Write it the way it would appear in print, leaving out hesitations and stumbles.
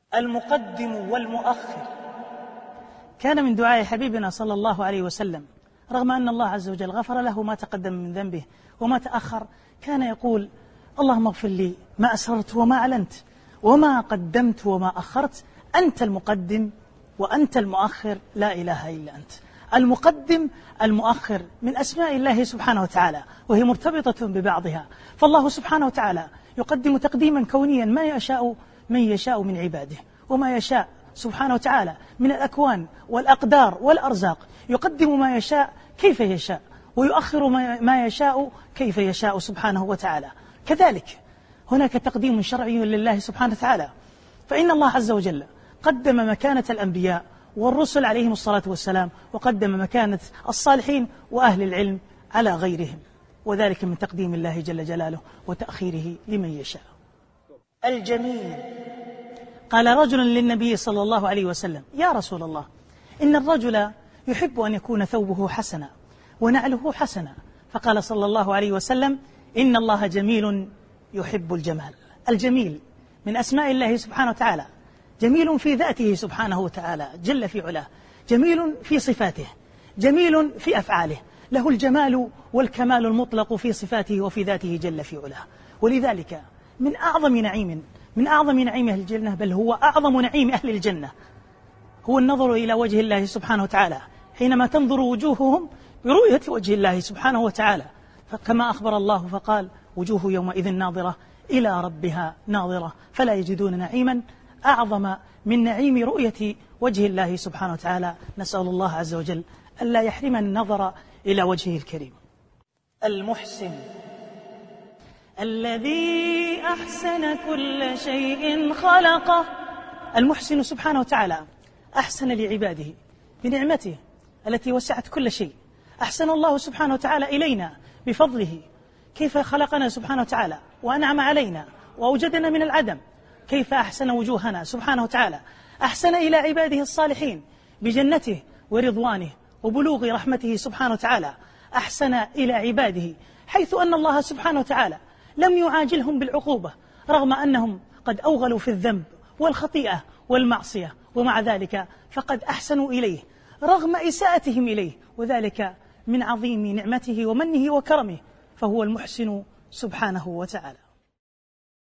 المقدم والمؤخر. كان من دعاء حبيبنا صلى الله عليه وسلم رغم أن الله عز وجل غفر له ما تقدم من ذنبه وما تأخر، كان يقول: اللهم اغفر لي ما أسررت وما أعلنت وما قدمت وما أخرت، أنت المقدم وأنت المؤخر، لا إله إلا أنت. المقدم المؤخر من أسماء الله سبحانه وتعالى، وهي مرتبطة ببعضها، فالله سبحانه وتعالى يقدم تقديما كونيا ما يشاء من يشاء من عباده، وما يشاء سبحانه وتعالى من الأكوان والأقدار والأرزاق، يقدم ما يشاء كيف يشاء، ويؤخر ما يشاء كيف يشاء سبحانه وتعالى. كذلك هناك تقديم شرعي لله سبحانه وتعالى، فإن الله عز وجل قدم مكانة الأنبياء والرسل عليهم الصلاة والسلام، وقدم مكانة الصالحين وأهل العلم على غيرهم، وذلك من تقديم الله جل جلاله وتأخيره لمن يشاء. الجميل. قال رجل للنبي صلى الله عليه وسلم: يا رسول الله، إن الرجل يحب أن يكون ثوبه حسنا ونعله حسنا، فقال صلى الله عليه وسلم: إن الله جميل يحب الجمال. الجميل من أسماء الله سبحانه وتعالى، جميل في ذاته سبحانه وتعالى جل في علاه، جميل في صفاته، جميل في أفعاله، له الجمال والكمال المطلق في صفاته وفي ذاته جل في علاه. ولذلك من أعظم نعيم أهل الجنة، بل هو أعظم نعيم أهل الجنة، هو النظر إلى وجه الله سبحانه وتعالى، حينما تنظر وجوههم برؤية وجه الله سبحانه وتعالى، كما أخبر الله فقال: وجوه يومئذ ناظرة إلى ربها ناظرة، فلا يجدون نعيما أعظم من نعيم رؤية وجه الله سبحانه وتعالى. نسأل الله عز وجل ألا يحرمنا النظر إلى وجهه الكريم. المحسن. الذي أحسن كل شيء خلقه. المحسن سبحانه وتعالى أحسن لعباده بنعمته التي وسعت كل شيء. أحسن الله سبحانه وتعالى إلينا بفضله، كيف خلقنا سبحانه وتعالى وأنعم علينا وأوجدنا من العدم، كيف أحسن وجوهنا سبحانه وتعالى. أحسن إلى عباده الصالحين بجنته ورضوانه وبلوغ رحمته سبحانه وتعالى. أحسن إلى عباده حيث أن الله سبحانه وتعالى لم يعاجلهم بالعقوبة رغم أنهم قد أوغلوا في الذنب والخطيئة والمعصية، ومع ذلك فقد أحسنوا إليه رغم إساءتهم إليه، وذلك من عظيم نعمته ومنه وكرمه، فهو المحسن سبحانه وتعالى.